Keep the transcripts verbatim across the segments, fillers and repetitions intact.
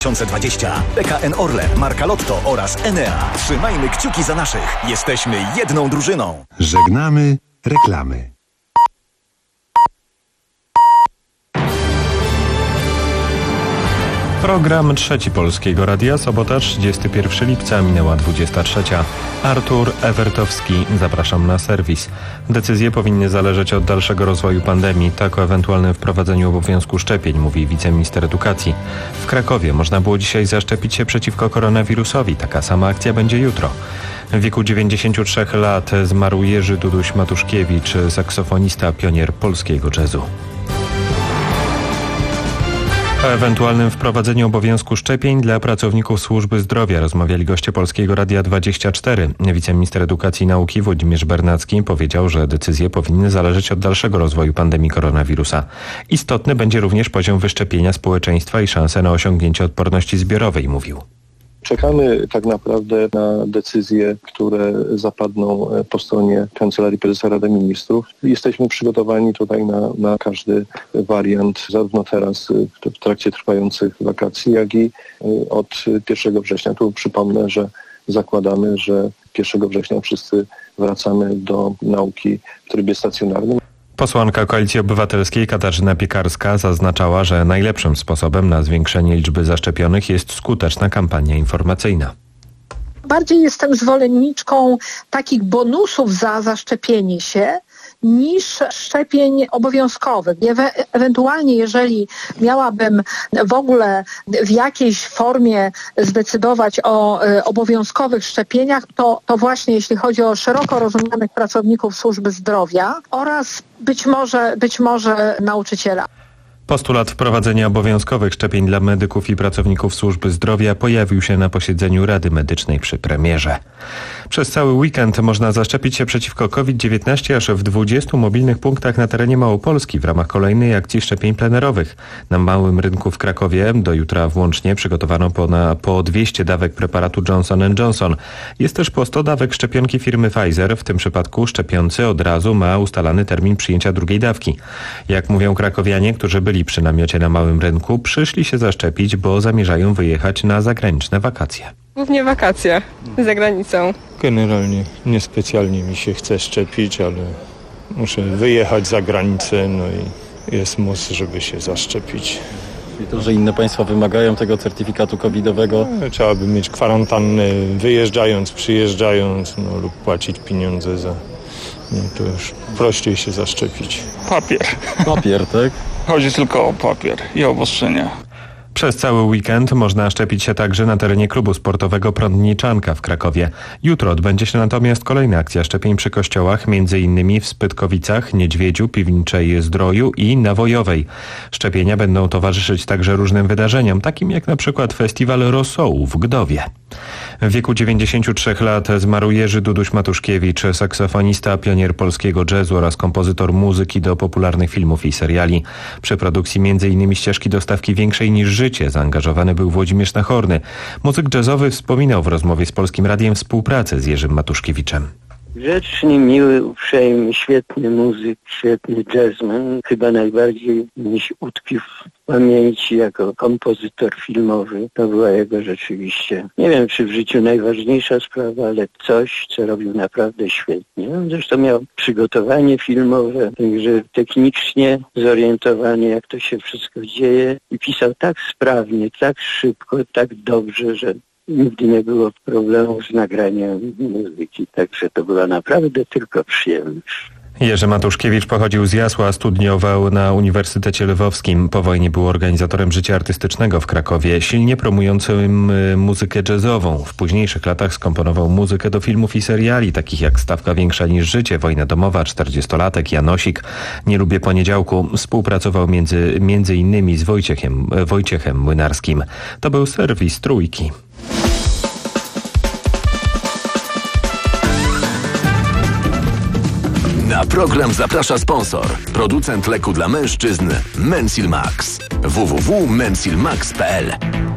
dwa tysiące dwudziesty. P K N Orlen, marka Lotto oraz Enea. Trzymajmy kciuki za naszych. Jesteśmy jedną drużyną. Żegnamy reklamy. Program Trzeci Polskiego Radia, sobota trzydziestego pierwszego lipca, minęła dwudziesta trzecia. Artur Ewertowski, zapraszam na serwis. Decyzje powinny zależeć od dalszego rozwoju pandemii. Tak o ewentualnym wprowadzeniu obowiązku szczepień mówi wiceminister edukacji. W Krakowie można było dzisiaj zaszczepić się przeciwko koronawirusowi. Taka sama akcja będzie jutro. W wieku dziewięćdziesięciu trzech lat zmarł Jerzy Duduś Matuszkiewicz, saksofonista, pionier polskiego jazzu. O ewentualnym wprowadzeniu obowiązku szczepień dla pracowników służby zdrowia rozmawiali goście Polskiego Radia dwadzieścia cztery. Wiceminister Edukacji i Nauki Włodzimierz Bernacki powiedział, że decyzje powinny zależeć od dalszego rozwoju pandemii koronawirusa. Istotny będzie również poziom wyszczepienia społeczeństwa i szanse na osiągnięcie odporności zbiorowej, mówił. Czekamy tak naprawdę na decyzje, które zapadną po stronie Kancelarii Prezesa Rady Ministrów. Jesteśmy przygotowani tutaj na, na każdy wariant, zarówno teraz w trakcie trwających wakacji, jak i od pierwszego września. Tu przypomnę, że zakładamy, że pierwszego września wszyscy wracamy do nauki w trybie stacjonarnym. Posłanka Koalicji Obywatelskiej Katarzyna Piekarska zaznaczała, że najlepszym sposobem na zwiększenie liczby zaszczepionych jest skuteczna kampania informacyjna. Bardziej jestem zwolenniczką takich bonusów za zaszczepienie się niż szczepień obowiązkowych. Ewe- ewentualnie, jeżeli miałabym w ogóle w jakiejś formie zdecydować o y, obowiązkowych szczepieniach, to, to właśnie jeśli chodzi o szeroko rozumianych pracowników służby zdrowia oraz być może, być może nauczyciela. Postulat wprowadzenia obowiązkowych szczepień dla medyków i pracowników służby zdrowia pojawił się na posiedzeniu Rady Medycznej przy premierze. Przez cały weekend można zaszczepić się przeciwko kowid dziewiętnaście aż w dwudziestu mobilnych punktach na terenie Małopolski w ramach kolejnej akcji szczepień plenerowych. Na Małym Rynku w Krakowie do jutra włącznie przygotowano po, na, po dwieście dawek preparatu Johnson and Johnson. Jest też po sto dawek szczepionki firmy Pfizer. W tym przypadku szczepiący od razu ma ustalany termin przyjęcia drugiej dawki. Jak mówią krakowianie, którzy byli przy namiocie na Małym Rynku, przyszli się zaszczepić, bo zamierzają wyjechać na zagraniczne wakacje. Głównie wakacje za granicą. Generalnie niespecjalnie mi się chce szczepić, ale muszę wyjechać za granicę, no i jest mus, żeby się zaszczepić. I to, że inne państwa wymagają tego certyfikatu covidowego? Trzeba by mieć kwarantannę wyjeżdżając, przyjeżdżając, no, lub płacić pieniądze za... No, to już prościej się zaszczepić. Papier. Papier, tak? Chodzi tylko o papier i obostrzenia. Przez cały weekend można szczepić się także na terenie klubu sportowego Prądniczanka w Krakowie. Jutro odbędzie się natomiast kolejna akcja szczepień przy kościołach, między innymi w Spytkowicach, Niedźwiedziu, Piwniczej Zdroju i Nawojowej. Szczepienia będą towarzyszyć także różnym wydarzeniom, takim jak na przykład festiwal rosołu w Gdowie. W wieku dziewięćdziesięciu trzech lat zmarł Jerzy Duduś Matuszkiewicz, saksofonista, pionier polskiego jazzu oraz kompozytor muzyki do popularnych filmów i seriali. Przy produkcji między innymi ścieżki do stawki Większej niż życie zaangażowany był Włodzimierz Nachorny. Muzyk jazzowy wspominał w rozmowie z Polskim Radiem współpracę z Jerzym Matuszkiewiczem. Grzeczny, miły, uprzejmy, świetny muzyk, świetny jazzman. Chyba najbardziej mi się utkwił w pamięci jako kompozytor filmowy. To była jego rzeczywiście, nie wiem czy w życiu najważniejsza sprawa, ale coś, co robił naprawdę świetnie. No, zresztą miał przygotowanie filmowe, także technicznie zorientowany, jak to się wszystko dzieje i pisał tak sprawnie, tak szybko, tak dobrze, że nigdy nie było problemu z nagraniem muzyki, także to była naprawdę tylko przyjemność. Jerzy Matuszkiewicz pochodził z Jasła, studiował na Uniwersytecie Lwowskim. Po wojnie był organizatorem życia artystycznego w Krakowie, silnie promującym muzykę jazzową. W późniejszych latach skomponował muzykę do filmów i seriali, takich jak Stawka Większa niż życie, Wojna domowa, czterdziestolatek, Janosik, Nie lubię poniedziałku. Współpracował między, między innymi z Wojciechem, Wojciechem Młynarskim. To był serwis Trójki. Na program zaprasza sponsor. Producent leku dla mężczyzn Mensil Max. w w w kropka mensil max kropka p l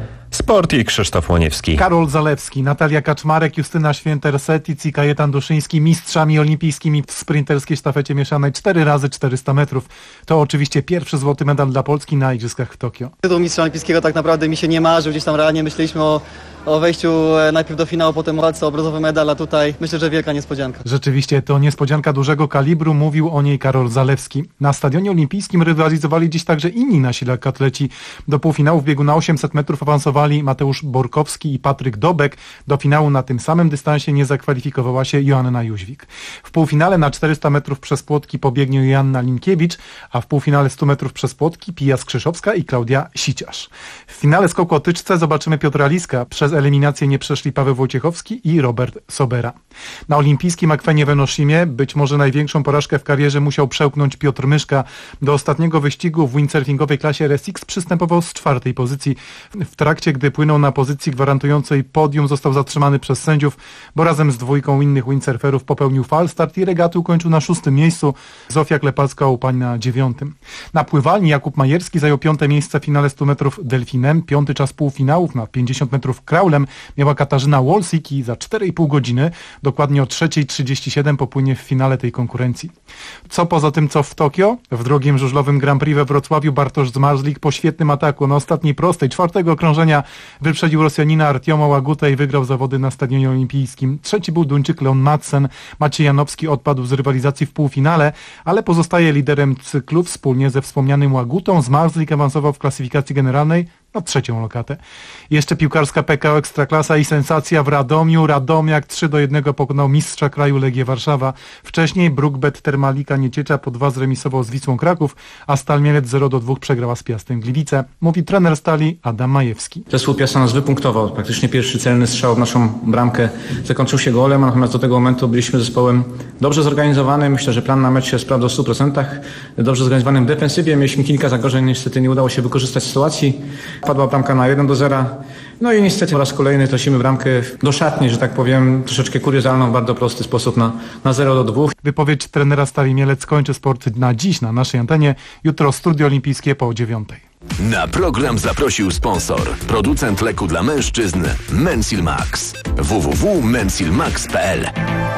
Sport i Krzysztof Łoniewski. Karol Zalewski, Natalia Kaczmarek, Justyna Święter-Setic i Kajetan Duszyński mistrzami olimpijskimi w sprinterskiej sztafecie mieszanej cztery razy czterysta metrów. To oczywiście pierwszy złoty medal dla Polski na Igrzyskach w Tokio. Tytuł mistrza olimpijskiego tak naprawdę mi się nie marzył, gdzieś tam realnie myśleliśmy o, o wejściu najpierw do finału, potem o walce o brązowy medal, a tutaj myślę, że wielka niespodzianka. Rzeczywiście to niespodzianka dużego kalibru, mówił o niej Karol Zalewski. Na stadionie olimpijskim rywalizowali dziś także inni nasi lekkoatleci. Do półfinału w biegu na osiemset metrów awansowali Mateusz Borkowski i Patryk Dobek. Do finału na tym samym dystansie nie zakwalifikowała się Joanna Jóźwik. W półfinale na czterysta metrów przez płotki pobiegnie Joanna Linkiewicz, a w półfinale stu metrów przez płotki Pija Skrzyszowska i Klaudia Siciarz. W finale skoku o tyczce zobaczymy Piotra Liska. Przez eliminację nie przeszli Paweł Wojciechowski i Robert Sobera. Na olimpijskim akwenie w Enoshimie być może największą porażkę w karierze musiał przełknąć Piotr Myszka. Do ostatniego wyścigu w windsurfingowej klasie R S X przystępował z czwartej pozycji. W trakcie, gdy płynął na pozycji gwarantującej podium, został zatrzymany przez sędziów, bo razem z dwójką innych windsurferów popełnił falstart i regaty ukończył na szóstym miejscu. Zofia Klepalska upadł na dziewiątym. Na pływalni Jakub Majerski zajął piąte miejsce w finale stu metrów delfinem. Piąty czas półfinałów na pięćdziesiąt metrów kraulem miała Katarzyna Wolsik i za cztery i pół godziny, dokładnie o trzeciej trzydzieści siedem, popłynie w finale tej konkurencji. Co poza tym, co w Tokio? W drugim żużlowym Grand Prix we Wrocławiu Bartosz Zmarzlik po świetnym ataku na ostatniej prostej czwartego okrążenia wyprzedził Rosjanina Artioma Łagutę i wygrał zawody na stadionie olimpijskim. Trzeci był Duńczyk Leon Madsen. Maciej Janowski odpadł z rywalizacji w półfinale, ale pozostaje liderem cyklu wspólnie ze wspomnianym Łagutą. Zmarzlik awansował w klasyfikacji generalnej na trzecią lokatę. Jeszcze piłkarska P K O Ekstraklasa i sensacja w Radomiu. Radomiak trzy do jednego pokonał mistrza kraju Legię Warszawa. Wcześniej Brukbet Termalika Nieciecza po dwa zremisował z Wisłą Kraków, a Stal Mielec zero do dwóch przegrała z Piastem Gliwice. Mówi trener Stali Adam Majewski. Zespół Piasta nas wypunktował. Praktycznie pierwszy celny strzał w naszą bramkę zakończył się golem, natomiast do tego momentu byliśmy zespołem dobrze zorganizowanym. Myślę, że plan na mecz się sprawdzał w stu procentach. Dobrze zorganizowanym w defensywie. Mieliśmy kilka zagrożeń, niestety nie udało się wykorzystać sytuacji. Padła bramka na jeden do zera. No i niestety po raz kolejny tracimy bramkę do szatni, że tak powiem, troszeczkę kuriozalną, w bardzo prosty sposób na, na zero do dwóch. Wypowiedź trenera Stali Mielec kończy sport na dziś na naszej antenie. Jutro studio olimpijskie po dziewiątej. Na program zaprosił sponsor, producent leku dla mężczyzn Mensil Max. w w w kropka mensil max kropka p l.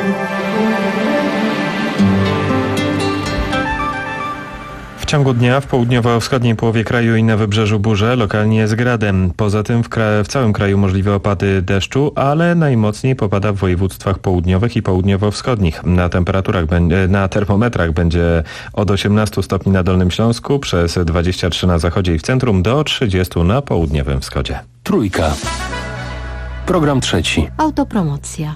W ciągu dnia w południowo-wschodniej połowie kraju i na wybrzeżu burze, lokalnie z gradem. Poza tym w, kra- w całym kraju możliwe opady deszczu, ale najmocniej popada w województwach południowych i południowo-wschodnich. Na temperaturach, będzie, na termometrach będzie od osiemnastu stopni na Dolnym Śląsku, przez dwadzieścia trzy na zachodzie i w centrum, do trzydziestu na południowym wschodzie. Trójka. Program trzeci. Autopromocja.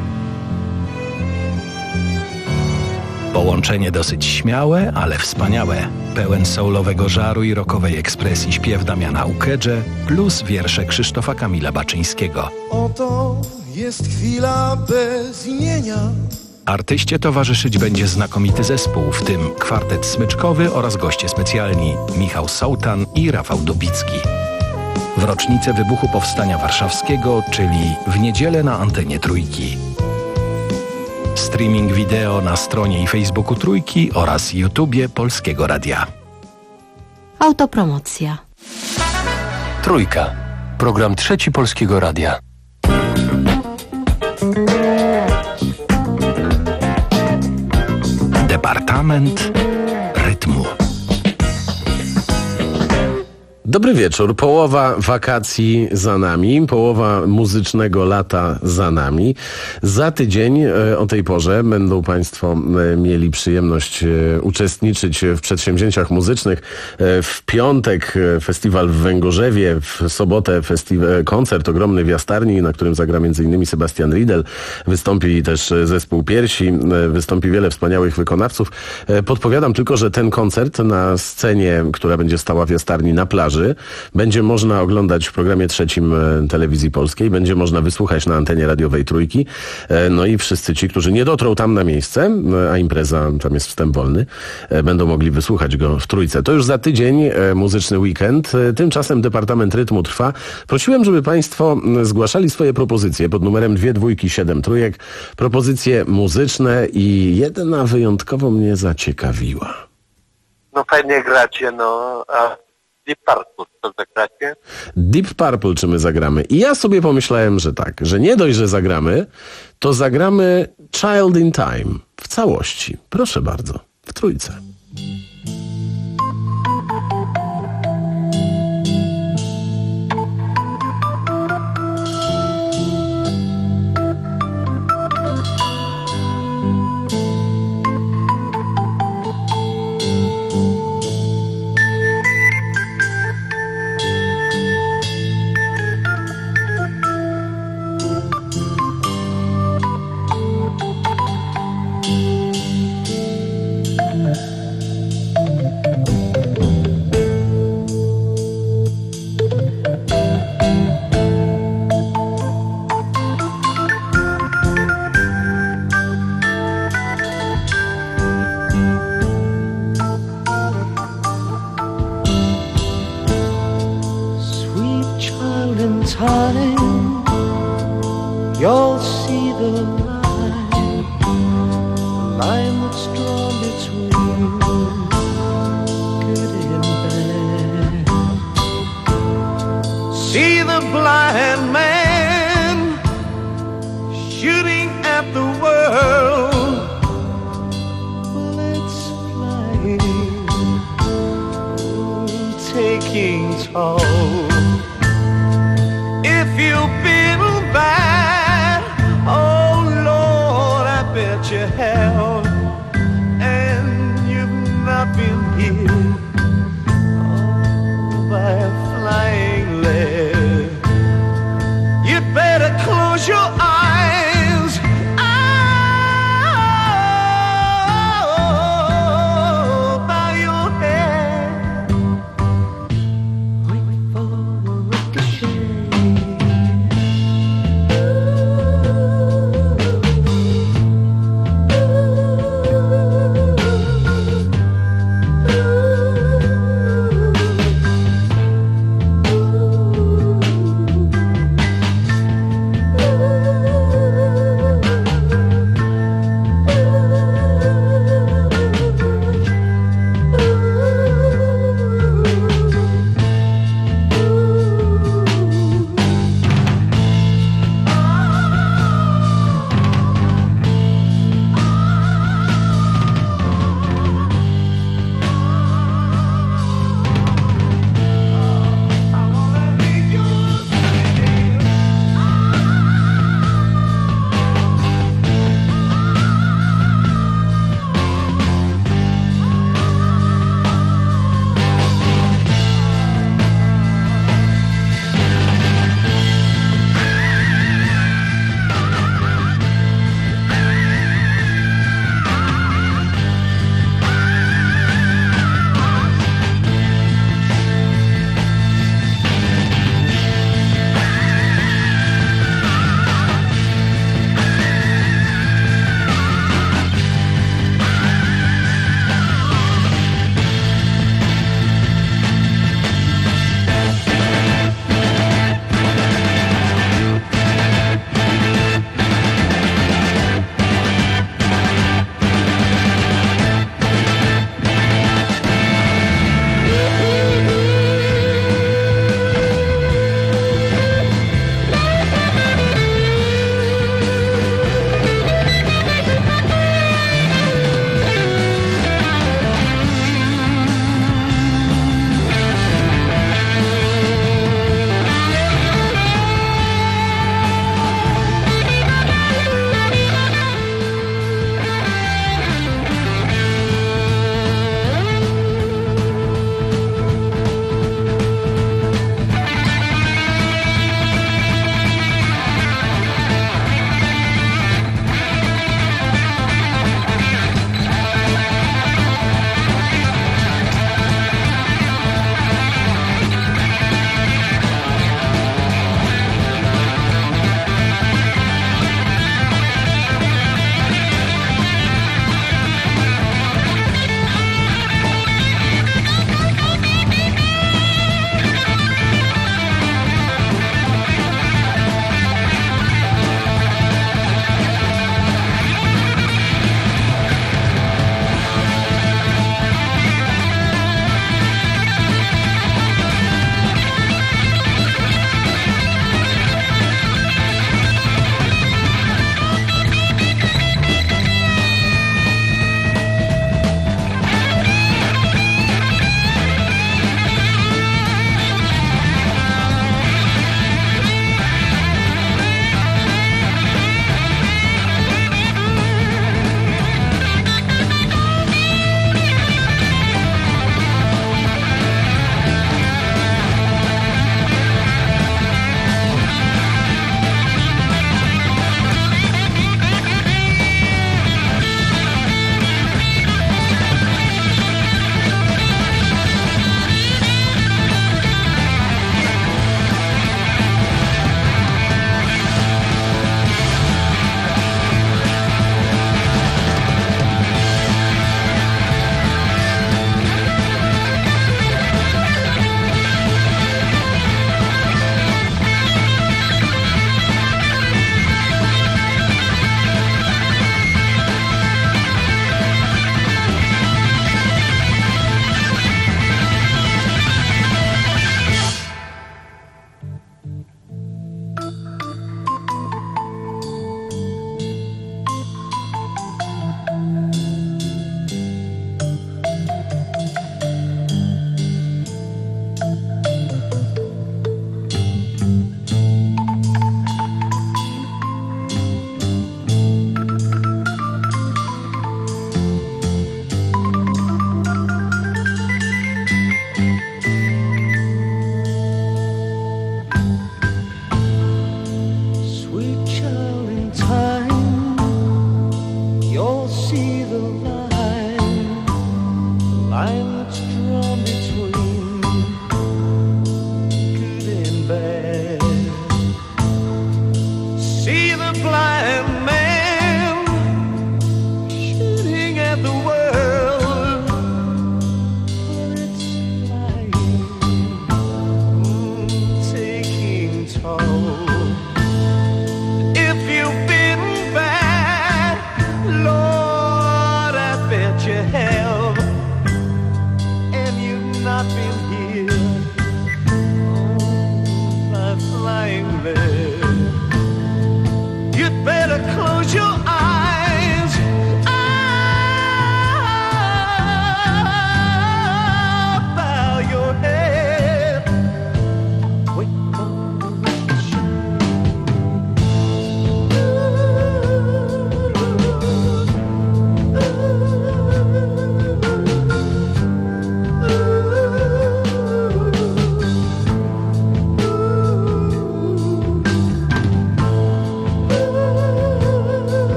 Połączenie dosyć śmiałe, ale wspaniałe. Pełen soulowego żaru i rockowej ekspresji śpiew Damiana Ukedże plus wiersze Krzysztofa Kamila Baczyńskiego. Oto jest chwila bez imienia. Artyście towarzyszyć będzie znakomity zespół, w tym kwartet smyczkowy oraz goście specjalni Michał Sołtan i Rafał Dubicki. W rocznicę wybuchu Powstania Warszawskiego, czyli w niedzielę na antenie Trójki. Streaming wideo na stronie i Facebooku Trójki oraz YouTubie Polskiego Radia. Autopromocja. Trójka. Program trzeci Polskiego Radia. Departament Rytmu. Dobry wieczór. Połowa wakacji za nami, połowa muzycznego lata za nami. Za tydzień o tej porze będą Państwo mieli przyjemność uczestniczyć w przedsięwzięciach muzycznych. W piątek festiwal w Węgorzewie, w sobotę festiwal, koncert ogromny w Jastarni, na którym zagra między innymi Sebastian Riedel. Wystąpi też zespół Piersi, wystąpi wiele wspaniałych wykonawców. Podpowiadam tylko, że ten koncert na scenie, która będzie stała w Jastarni na plaży, będzie można oglądać w programie trzecim Telewizji Polskiej, będzie można wysłuchać na antenie radiowej Trójki. No i wszyscy ci, którzy nie dotrą tam na miejsce, a impreza, tam jest wstęp wolny, będą mogli wysłuchać go w Trójce. To już za tydzień muzyczny weekend. Tymczasem Departament Rytmu trwa. Prosiłem, żeby Państwo zgłaszali swoje propozycje pod numerem dwie dwójki siedem trójek. Propozycje muzyczne i jedna wyjątkowo mnie zaciekawiła. No fajnie gracie, no a Deep Purple, to zagracie? Deep Purple czy my zagramy? I ja sobie pomyślałem, że tak, że nie dość, że zagramy, to zagramy Child in Time w całości. Proszę bardzo, w trójce. Time, you'll see the line, the line that's drawn between good and bad. See the blind man shooting at the world, bullets flying, taking toll. If you've been bad, oh Lord, I bet you have, and you've not been hit oh, by a flying lead. You'd better close your eyes, oh, bow your head, wait for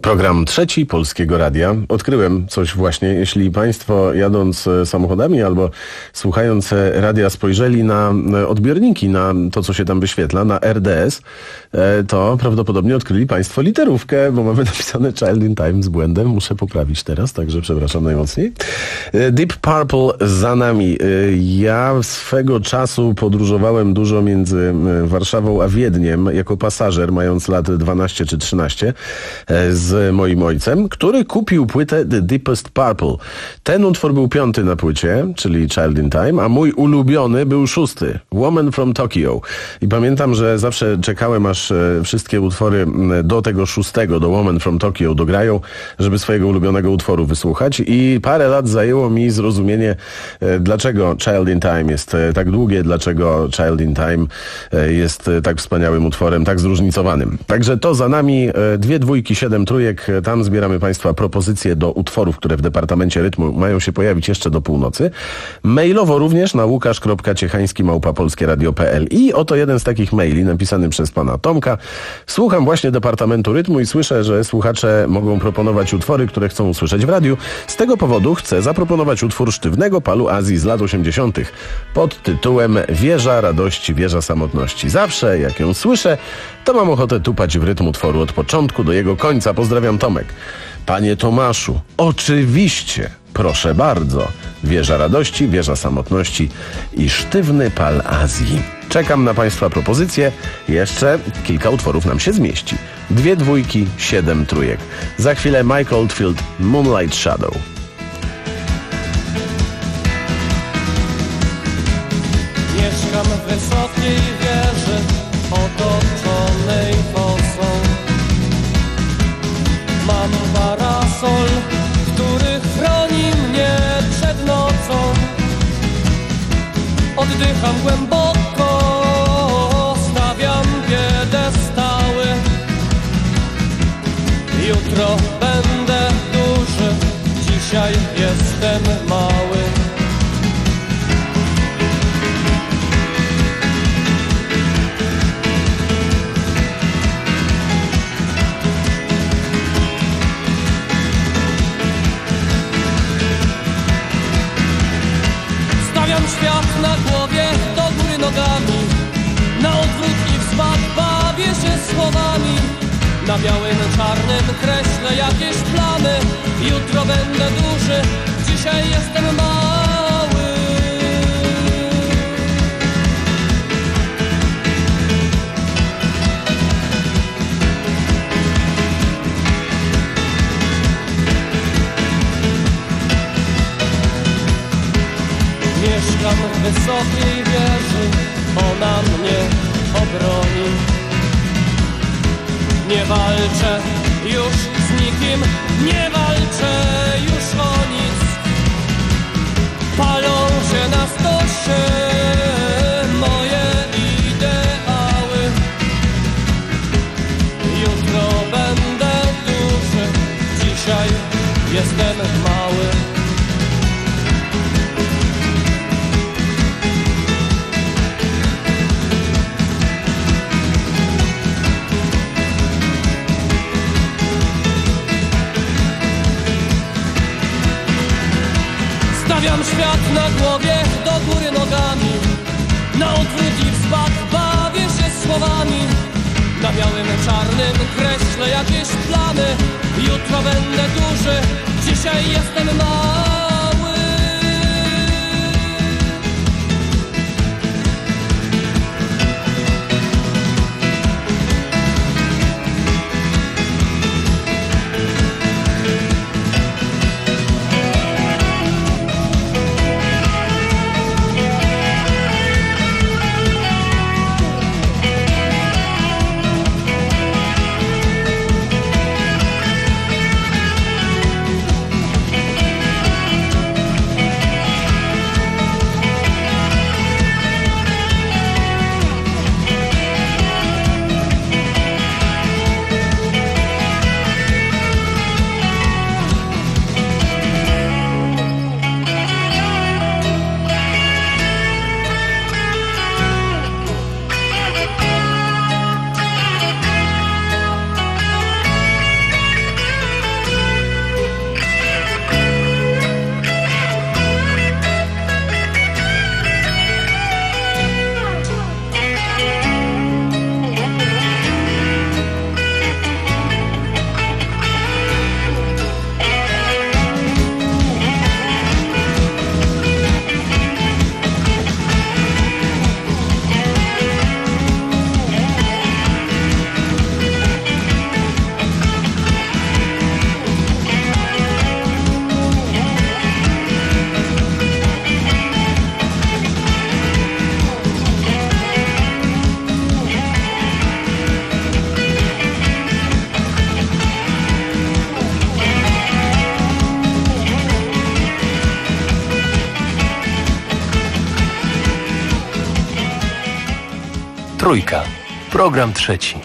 Program trzeci Polskiego Radia. Odkryłem coś właśnie. Jeśli Państwo jadąc samochodami albo słuchając radia spojrzeli na odbiorniki, na to, co się tam wyświetla, na R D S, to prawdopodobnie odkryli Państwo literówkę, bo mamy napisane Child in Time z błędem. Muszę poprawić teraz, także przepraszam najmocniej. Deep Purple za nami. Ja swego czasu podróżowałem dużo między Warszawą a Wiedniem jako pasażer, mając lat dwanaście czy trzynaście, z moim ojcem, który kupił płytę The Deepest Purple. Ten utwór był piąty na płycie, czyli Child in Time, a mój ulubiony był szósty, Woman from Tokyo. I pamiętam, że zawsze czekałem, aż wszystkie utwory do tego szóstego, do Woman from Tokyo dograją, żeby swojego ulubionego utworu wysłuchać. I parę lat zajęło mi zrozumienie, dlaczego Child in Time jest tak długie, dlaczego Child in Time jest tak wspaniałym utworem, tak zróżnicowanym. Także to za nami, dwie dwójki, siedem trójek, tam zbieramy Państwa propozycje do utworów, które w Departamencie Rytmu mają się pojawić jeszcze do północy. Mailowo również na łukasz kropka ciechański małpa polskie radio kropka p l. I oto jeden z takich maili napisany przez pana Tomka. Słucham właśnie Departamentu Rytmu i słyszę, że słuchacze mogą proponować utwory, które chcą usłyszeć w radiu. Z tego powodu chcę zaproponować utwór Sztywnego Palu Azji z lat osiemdziesiątych pod tytułem Wieża Radości, Wieża Samotności. Zawsze jak ją słyszę, to mam ochotę tupać w rytm utworu od początku do jego końca. Pozdrawiam, Tomek. Panie Tomaszu, oczywiście, proszę bardzo. Wieża Radości, Wieża Samotności i Sztywny Pal Azji. Czekam na Państwa propozycje. Jeszcze kilka utworów nam się zmieści. Dwie dwójki, siedem trójek. Za chwilę Mike Oldfield, Moonlight Shadow. Mieszkam w wysokiej wieży, otoczonej fosą. Mam parasol, który chroni mnie przed nocą. Oddycham głęboko, stawiam piedestały. Jutro będę duży, dzisiaj jestem mały. Świat na głowie, do góry nogami, na odwrót i wzbak bawię się słowami. Na białym, czarnym kreślę jakieś plany. Jutro będę duży, dzisiaj jestem mały. Mieszkam w wysokiej wieży, ona mnie obroni. Nie walczę już z nikim, nie walczę już o nic. Palą się na stosie moje ideały. Jutro będę duży, dzisiaj jestem mały. Stawiam świat na głowie, do góry nogami, na odwrót i wzbak bawię się słowami. Na białym, czarnym kreślę jakieś plany. Jutro będę duży, dzisiaj jestem mały. Trójka. Program trzeci.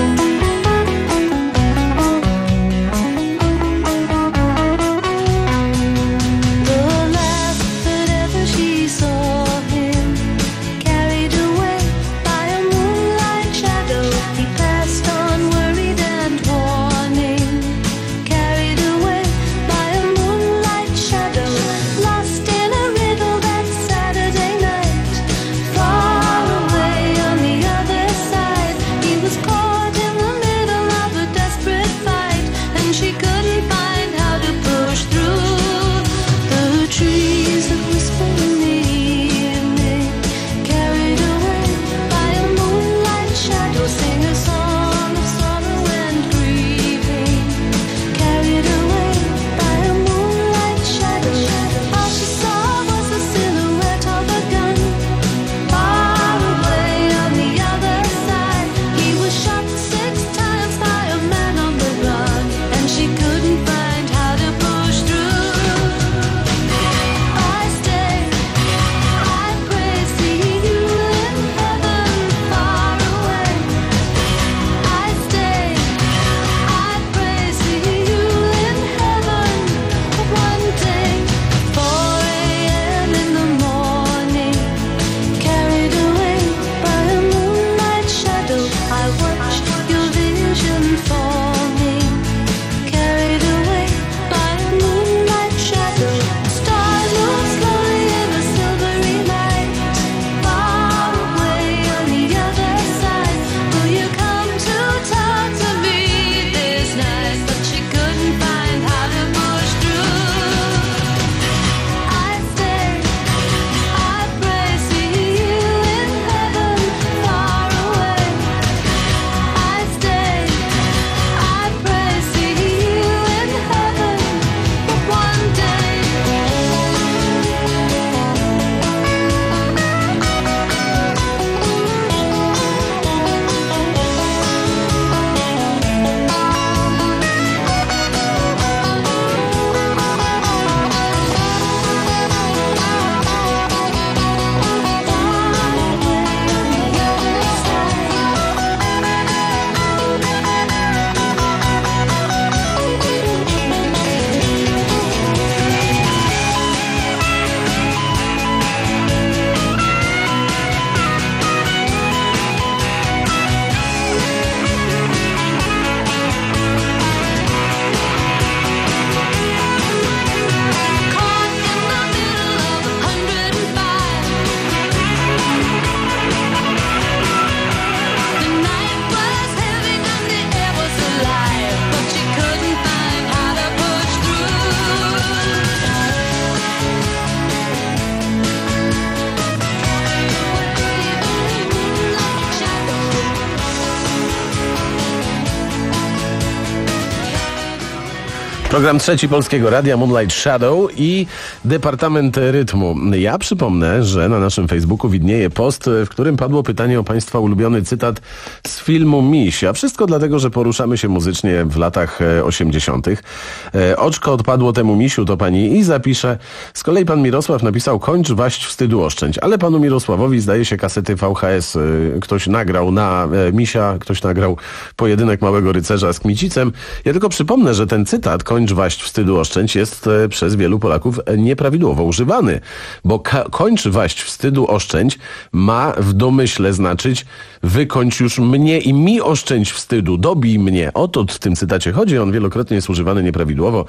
Program trzeci Polskiego Radia, Moonlight Shadow i Departament Rytmu. Ja przypomnę, że na naszym Facebooku widnieje post, w którym padło pytanie o Państwa ulubiony cytat z filmu Miś, a wszystko dlatego, że poruszamy się muzycznie w latach osiemdziesiątych. Oczko odpadło temu misiu, to pani Iza pisze. Z kolei pan Mirosław napisał: kończ waść, wstydu oszczędź. Ale panu Mirosławowi zdaje się kasety V H S ktoś nagrał na misia, ktoś nagrał pojedynek Małego Rycerza z Kmicicem. Ja tylko przypomnę, że ten cytat kończ waść, wstydu oszczędź jest przez wielu Polaków nieprawidłowo używany, bo kończ waść, wstydu oszczędź ma w domyśle znaczyć wykończ już mnie i mi oszczędź wstydu, dobij mnie. O to w tym cytacie chodzi. On wielokrotnie jest używany nieprawidłowo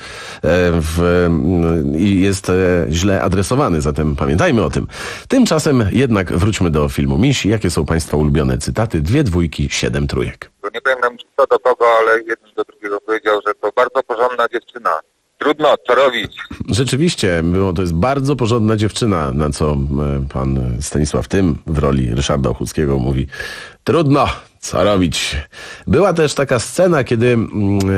w, i jest źle adresowany, zatem pamiętajmy o tym. Tymczasem jednak wróćmy do filmu Miś. Jakie są Państwa ulubione cytaty? Dwie dwójki, siedem trójek. Nie pamiętam co do kogo, ale jeden do drugiego powiedział, że to bardzo porządna dziewczyna. Trudno, co robić? Rzeczywiście, było, to jest bardzo porządna dziewczyna, na co pan Stanisław Tym w roli Ryszarda Ochódzkiego mówi: trudno, co robić? Była też taka scena, kiedy mm,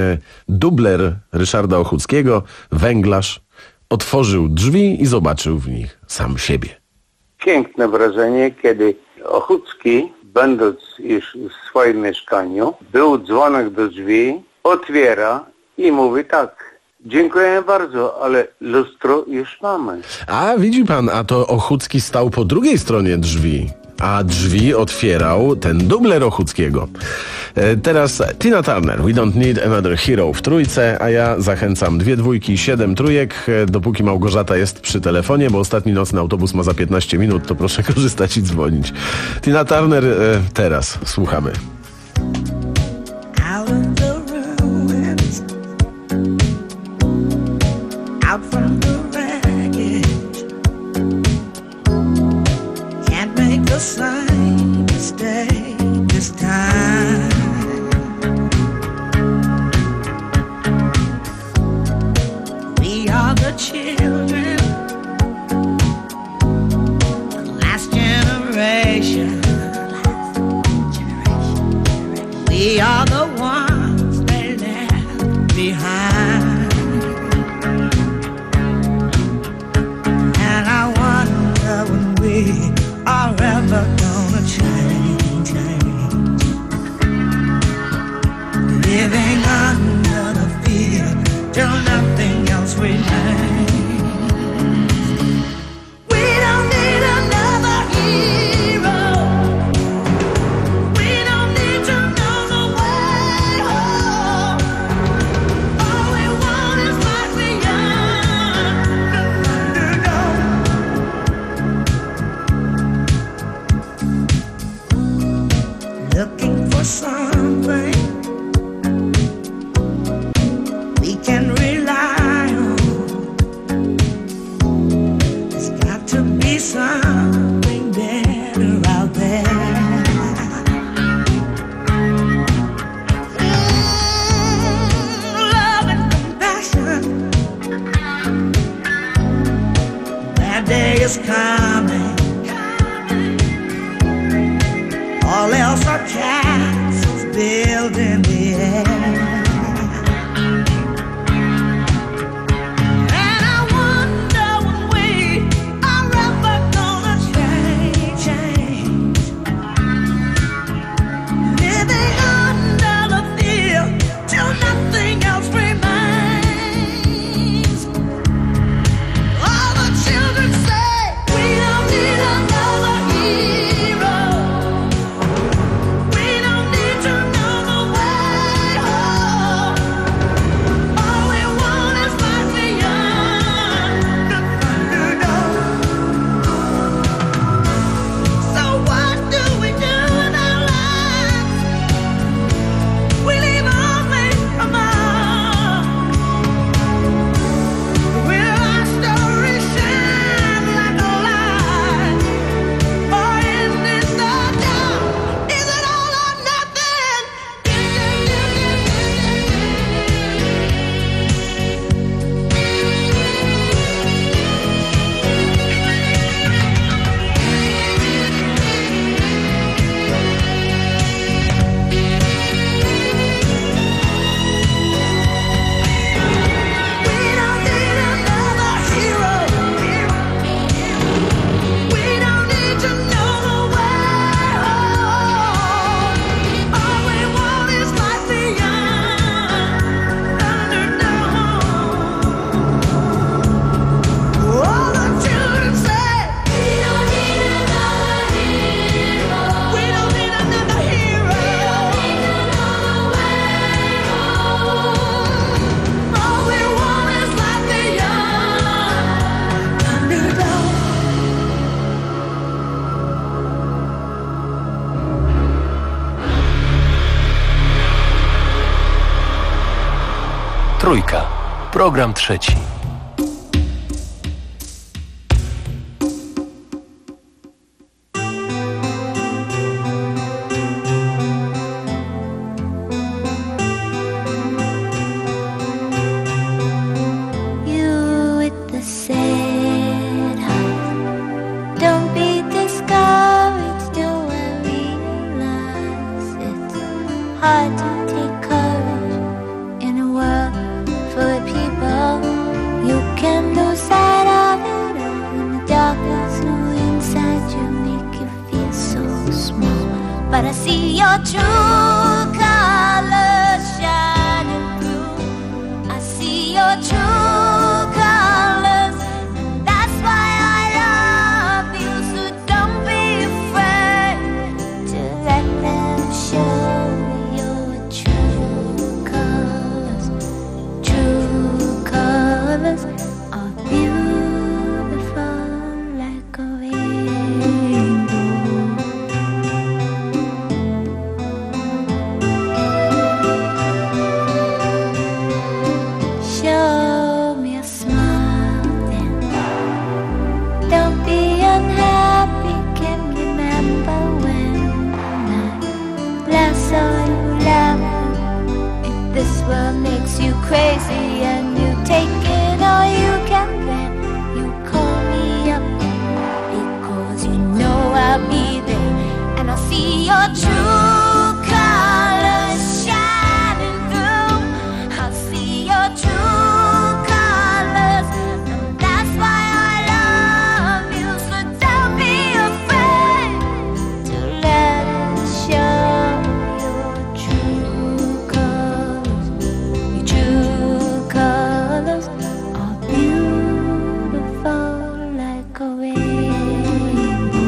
dubler Ryszarda Ochódzkiego, węglarz, otworzył drzwi i zobaczył w nich sam siebie. Piękne wrażenie, kiedy Ochódzki, będąc już w swoim mieszkaniu, był dzwonek do drzwi, otwiera i mówi tak: dziękuję bardzo, ale lustro już mamy. A widzi pan, a to Ochódzki stał po drugiej stronie drzwi. a drzwi otwierał ten dubler Ochódzkiego. Teraz Tina Turner, We Don't Need Another Hero w trójce, a ja zachęcam dwie dwójki, siedem trójek, dopóki Małgorzata jest przy telefonie, bo ostatni nocny autobus ma za piętnaście minut, to proszę korzystać i dzwonić. Tina Turner teraz, słuchamy. Out of the ruins, out from the wreckage, can't make the same mistake this time. We are the children, the last generation. We are the ones they left behind. And I wonder when we are ever gonna change, change. Living under the fear till nothing else remains. We don't need another hero. We don't need to know the way home. All we want is life beyond the underdog. Looking for something we can rely on. There's got to be something better out there. Mm, love and compassion. That day is coming. All else are castles built in the air. And I wonder when we are ever gonna change, change. Living under the fear till nothing else remains. All the children say we don't need another hero. We don't need to know the way home. All we want is life beyond the underdog. So what do we do in our lives? We leave only a mark. Will our story shine like a light, or in this the dark? Is it all or nothing? We don't need another hero. We don't need to know the way home. All we want is life beyond underdog. All the children say we don't need another hero. We don't need another hero. We don't need to know the way home. All we want is life beyond underdog. Trójka. Program trzeci. You with the sad heart, don't be discouraged. Do I realize it's hard to take courage in a world full of people? You can lose sight of it all in the darkness. No inside you make you feel so small. But I see your true colors shining through. I see your true colors, and that's why I love you. So don't be afraid. world makes you crazy and you take it all you can, then you call me up because you know I'll be there and I'll see your true colors shining through. I'll see your true colors, and that's why I love you. So don't be afraid to let it show. Your true colors, your true colors are beautiful like a rainbow.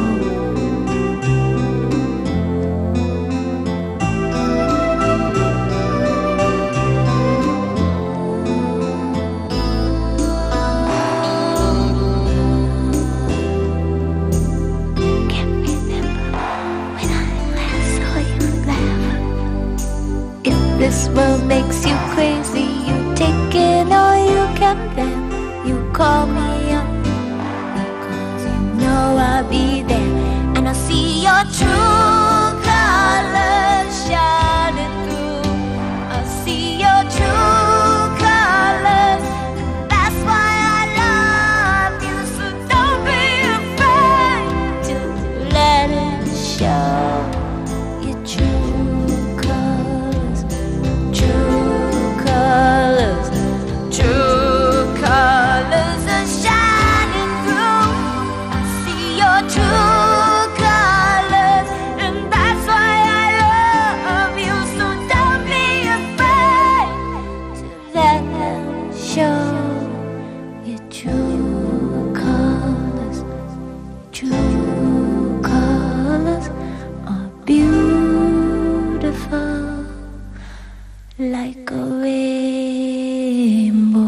Can't remember when I last saw you laugh. If this world makes you crazy, you take it all you can, then you call me up because you know I'll be there and I'll see your true colors shining through. I'll see your true colors, and that's why I love you. So don't be afraid to let it show. Your true colors, true colors, true colors are shining through. I see your true colors, and that's why I love you. So don't be afraid to let them show. Your true colors, true colors are beautiful like a rainbow.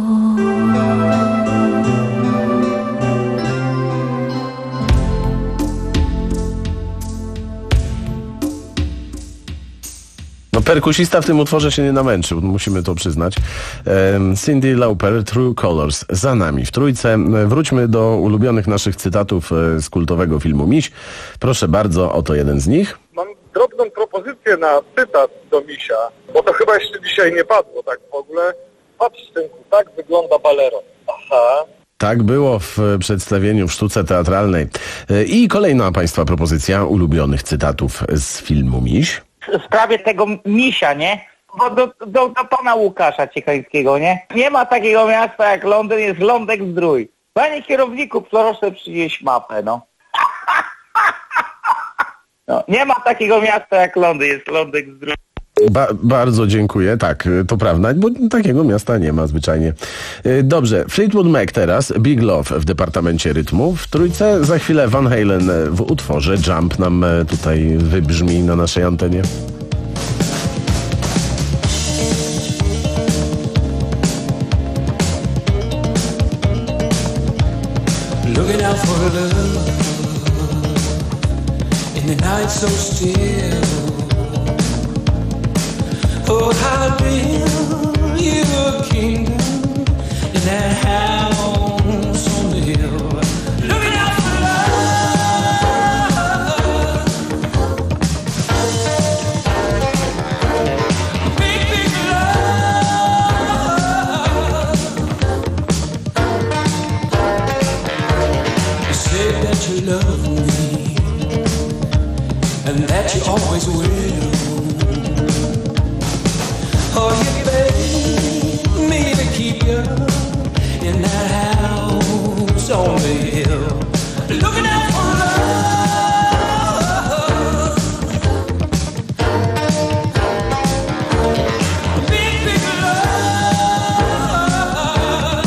No, perkusista w tym utworze się nie namęczył, musimy to przyznać. Em, Cyndi Lauper, True Colors, za nami w trójce. Wróćmy do ulubionych naszych cytatów e, z kultowego filmu Miś. Proszę bardzo, oto jeden z nich. Mam drobną propozycję na cytat do Misia, bo to chyba jeszcze dzisiaj nie padło tak w ogóle. Patrz, synku, tak wygląda balero. Aha. Tak było w przedstawieniu w sztuce teatralnej. E, I kolejna Państwa propozycja ulubionych cytatów z filmu Miś. W sprawie tego misia, nie? Bo do, do, do pana Łukasza Ciechańskiego, nie? Nie ma takiego miasta jak Londyn, jest Lądek Zdrój. Panie kierowniku, proszę przynieść mapę, no. No. Nie ma takiego miasta jak Londyn, jest Lądek Zdrój. Ba- bardzo dziękuję, tak, to prawda, bo takiego miasta nie ma zwyczajnie. E, Dobrze, Fleetwood Mac teraz, Big Love w departamencie rytmu. W trójce za chwilę Van Halen w utworze Jump nam e, tutaj wybrzmi na naszej antenie. Looking out for love in the night so still. Oh, how build you a kingdom in that house on the hill. Looking out for love, big, big love. You say that you love me and that you always will. Oh, you beg me to keep you in that house on the hill, looking out for love, big, big love.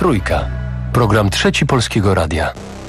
Trójka. Program trzeci Polskiego Radia.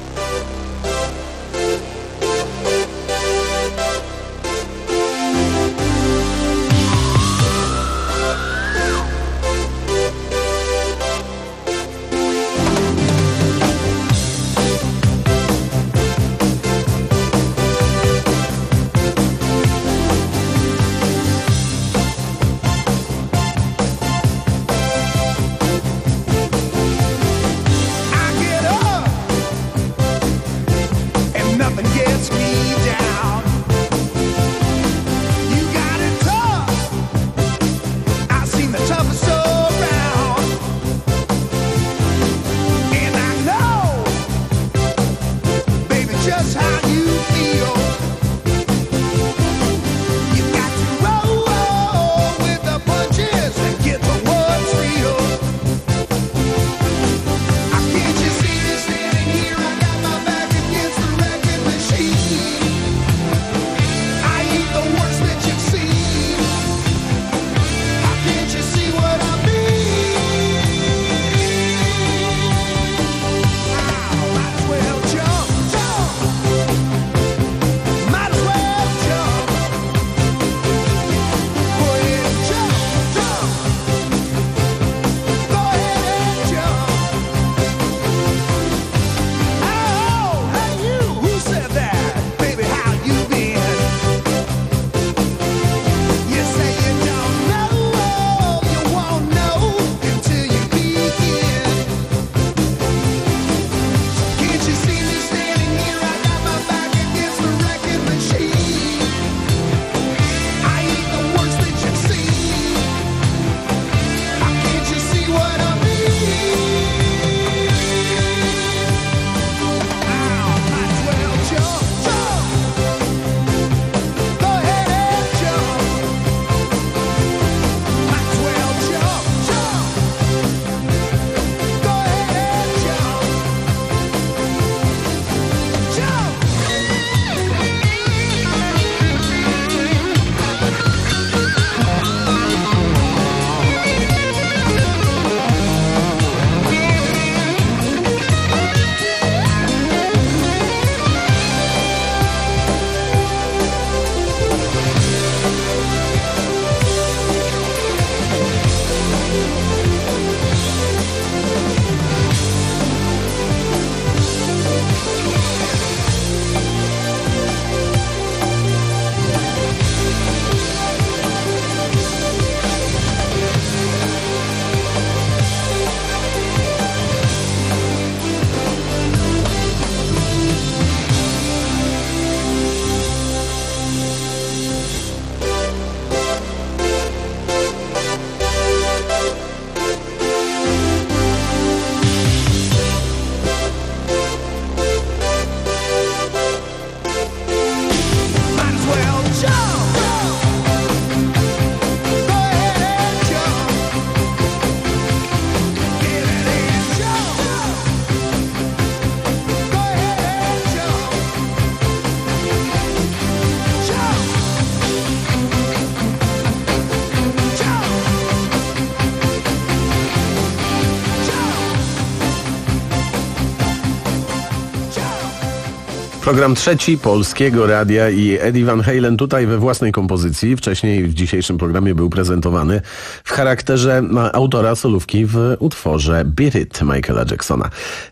Program trzeci Polskiego Radia i Eddie Van Halen tutaj we własnej kompozycji. Wcześniej w dzisiejszym programie był prezentowany w charakterze autora solówki w utworze Beat It Michaela Jacksona.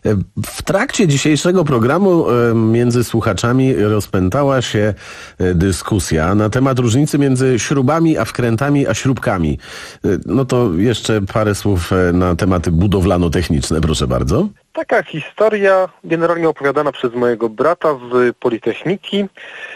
W trakcie dzisiejszego programu między słuchaczami rozpętała się dyskusja na temat różnicy między śrubami a wkrętami a śrubkami. No to jeszcze parę słów na tematy budowlano-techniczne, proszę bardzo. Taka historia generalnie opowiadana przez mojego brata z Politechniki,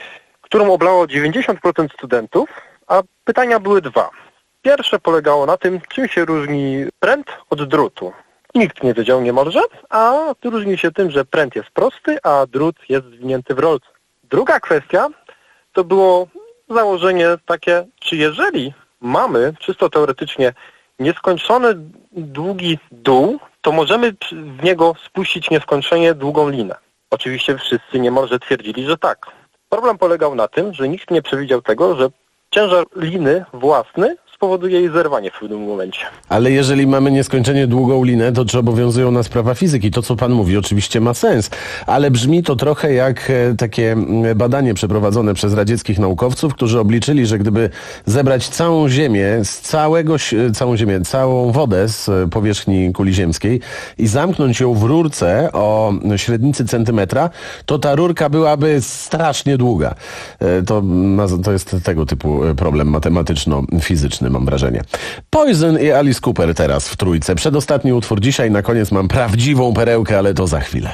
którą oblało dziewięćdziesiąt procent studentów, a pytania były dwa. Pierwsze polegało na tym, czym się różni pręt od drutu. Nikt nie wiedział niemalże, a różni się tym, że pręt jest prosty, a drut jest zwinięty w rolce. Druga kwestia to było założenie takie, czy jeżeli mamy czysto teoretycznie nieskończony długi dół, to możemy w niego spuścić nieskończenie długą linę. Oczywiście wszyscy niemalże twierdzili, że tak. Problem polegał na tym, że nikt nie przewidział tego, że ciężar liny własny spowoduje jej zerwanie w pewnym momencie. Ale jeżeli mamy nieskończenie długą linę, to czy obowiązują nas prawa fizyki? To, co pan mówi, oczywiście ma sens, ale brzmi to trochę jak e, takie badanie przeprowadzone przez radzieckich naukowców, którzy obliczyli, że gdyby zebrać całą Ziemię, z całego, całą Ziemię, całą wodę z powierzchni kuli ziemskiej i zamknąć ją w rurce o średnicy centymetra, to ta rurka byłaby strasznie długa. E, to, to jest tego typu problem matematyczno-fizyczny, mam wrażenie. Poison i Alice Cooper teraz w trójce. Przedostatni utwór dzisiaj, na koniec mam prawdziwą perełkę, ale to za chwilę.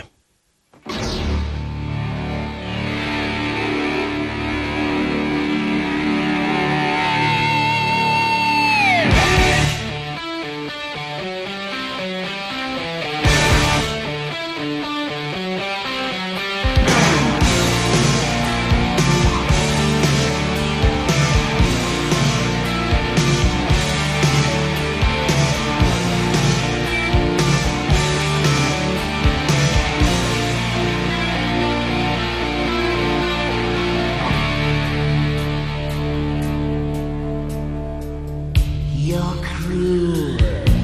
Your cruel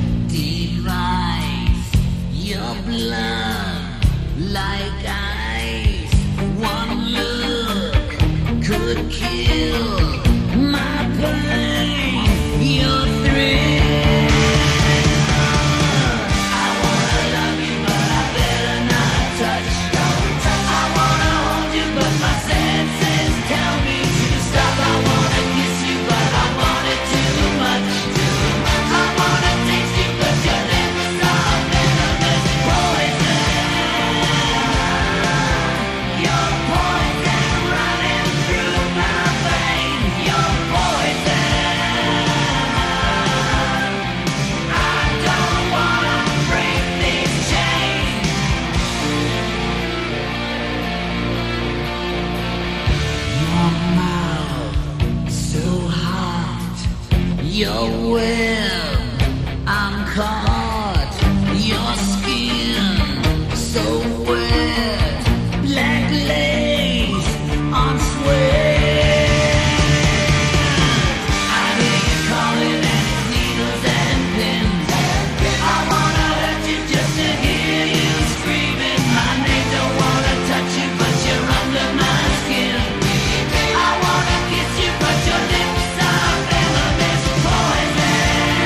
device, your blood like ice. One look could kill my pain, your thrill. I wanna love you, but I better not touch. I wanna hold you, but my senses tell me to stop. I wanna kiss you, but I want it too much. I wanna taste you, but your lips are venomous poison. Your poison running through my veins. Your poison. I don't wanna break these chains. Your mouth so hot. Your web, I'm caught. Your skin so wet, black lace on sweat. I hear you calling and it's needles and pins. I wanna hurt you just to hear you screaming my name. Don't wanna touch you, but you're under my skin. I wanna kiss you, but your lips are venomous poison.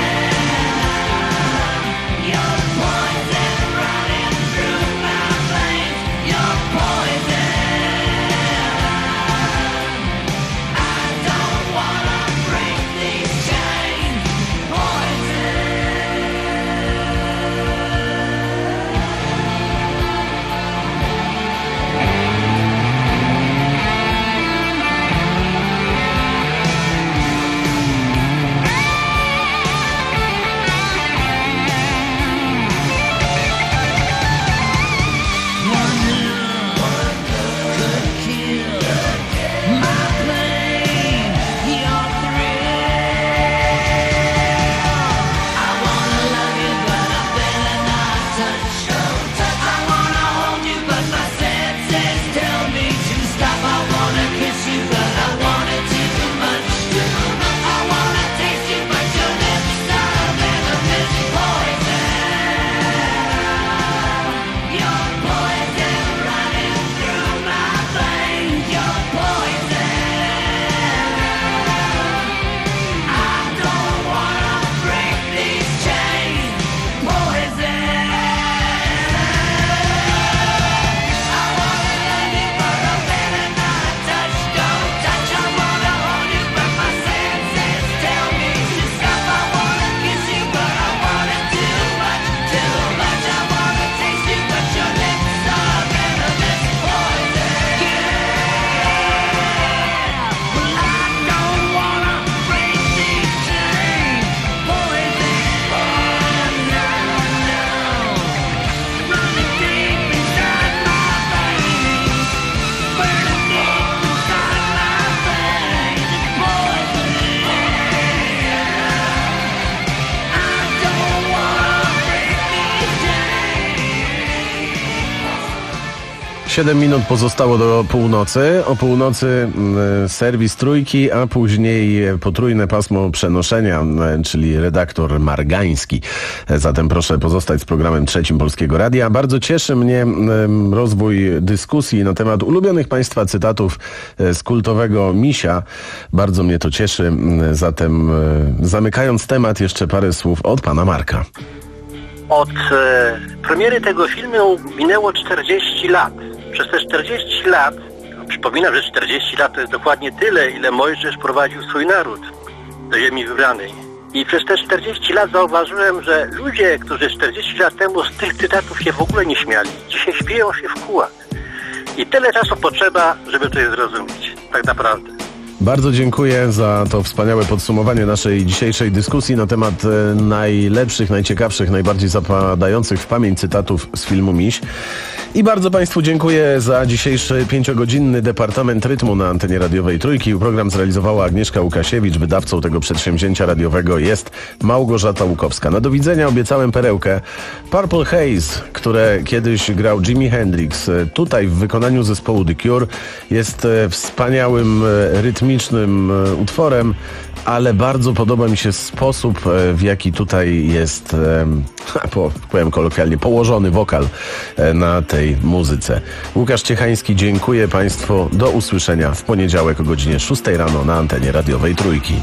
Siedem minut pozostało do północy. O północy mm, serwis Trójki, a później potrójne pasmo przenoszenia, mm, czyli redaktor Margański. Zatem proszę pozostać z programem Trzecim Polskiego Radia. Bardzo cieszy mnie mm, rozwój dyskusji na temat ulubionych Państwa cytatów z kultowego Misia. Bardzo mnie to cieszy. Zatem e, zamykając temat, jeszcze parę słów od pana Marka. Od e, premiery tego filmu minęło czterdzieści lat. Przez te czterdzieści lat, przypominam, że czterdzieści lat to jest dokładnie tyle, ile Mojżesz prowadził swój naród do ziemi wybranej. I przez te czterdzieści lat zauważyłem, że ludzie, którzy czterdzieści lat temu z tych cytatów się w ogóle nie śmiali, dzisiaj śmieją się w kółach. I tyle czasu potrzeba, żeby to je zrozumieć. Tak naprawdę. Bardzo dziękuję za to wspaniałe podsumowanie naszej dzisiejszej dyskusji na temat e, najlepszych, najciekawszych, najbardziej zapadających w pamięć cytatów z filmu Miś. I bardzo Państwu dziękuję za dzisiejszy pięciogodzinny Departament Rytmu na antenie radiowej Trójki. Program zrealizowała Agnieszka Łukasiewicz. Wydawcą tego przedsięwzięcia radiowego jest Małgorzata Łukowska. Na do widzenia obiecałem perełkę. Purple Haze, które kiedyś grał Jimi Hendrix, tutaj w wykonaniu zespołu The Cure, jest e, wspaniałym e, rytmicznym e, utworem, ale bardzo podoba mi się sposób, e, w jaki tutaj jest, e, po, powiem kolokwialnie, położony wokal e, na tej muzyce. Łukasz Ciechański, dziękuję Państwu. Do usłyszenia w poniedziałek o godzinie szóstej rano na antenie radiowej Trójki.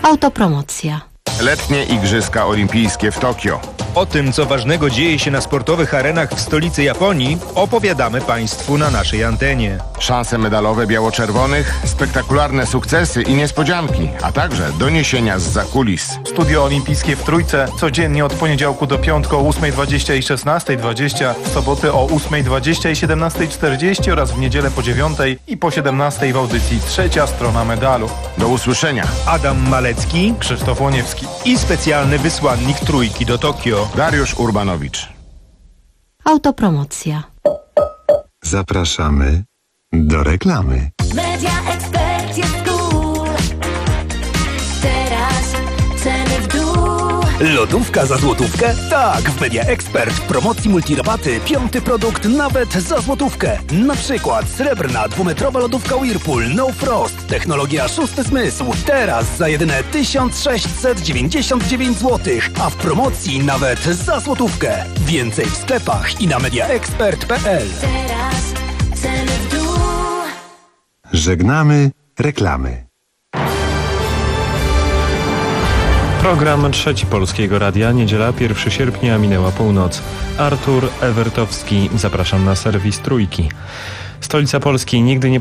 Autopromocja. Letnie Igrzyska Olimpijskie w Tokio. O tym, co ważnego dzieje się na sportowych arenach w stolicy Japonii, opowiadamy Państwu na naszej antenie. Szanse medalowe biało-czerwonych, spektakularne sukcesy i niespodzianki, a także doniesienia z zakulis. Studio Olimpijskie w Trójce codziennie od poniedziałku do piątku o ósmej dwadzieścia i szesnastej dwadzieścia, w soboty o ósmej dwadzieścia i siedemnastej czterdzieści oraz w niedzielę po dziewiątej i po siedemnastej w audycji Trzecia Strona Medalu. Do usłyszenia. Adam Malecki, Krzysztof Łoniewski i specjalny wysłannik Trójki do Tokio, Dariusz Urbanowicz. Autopromocja. Zapraszamy do reklamy. Media Expert jest cool. Teraz ceny w dół. Lodówka za złotówkę? Tak, w Media Expert w promocji multirabaty piąty produkt nawet za złotówkę. Na przykład srebrna dwumetrowa lodówka Whirlpool No Frost, technologia szósty zmysł. Teraz za jedyne tysiąc sześćset dziewięćdziesiąt dziewięć złotych, a w promocji nawet za złotówkę. Więcej w sklepach i na mediaexpert kropka p l. Teraz ceny w dół. Żegnamy reklamy. Program Trzeci Polskiego Radia, niedziela pierwszego sierpnia, minęła północ. Artur Ewertowski, zapraszam na serwis Trójki. Stolica Polski nigdy nie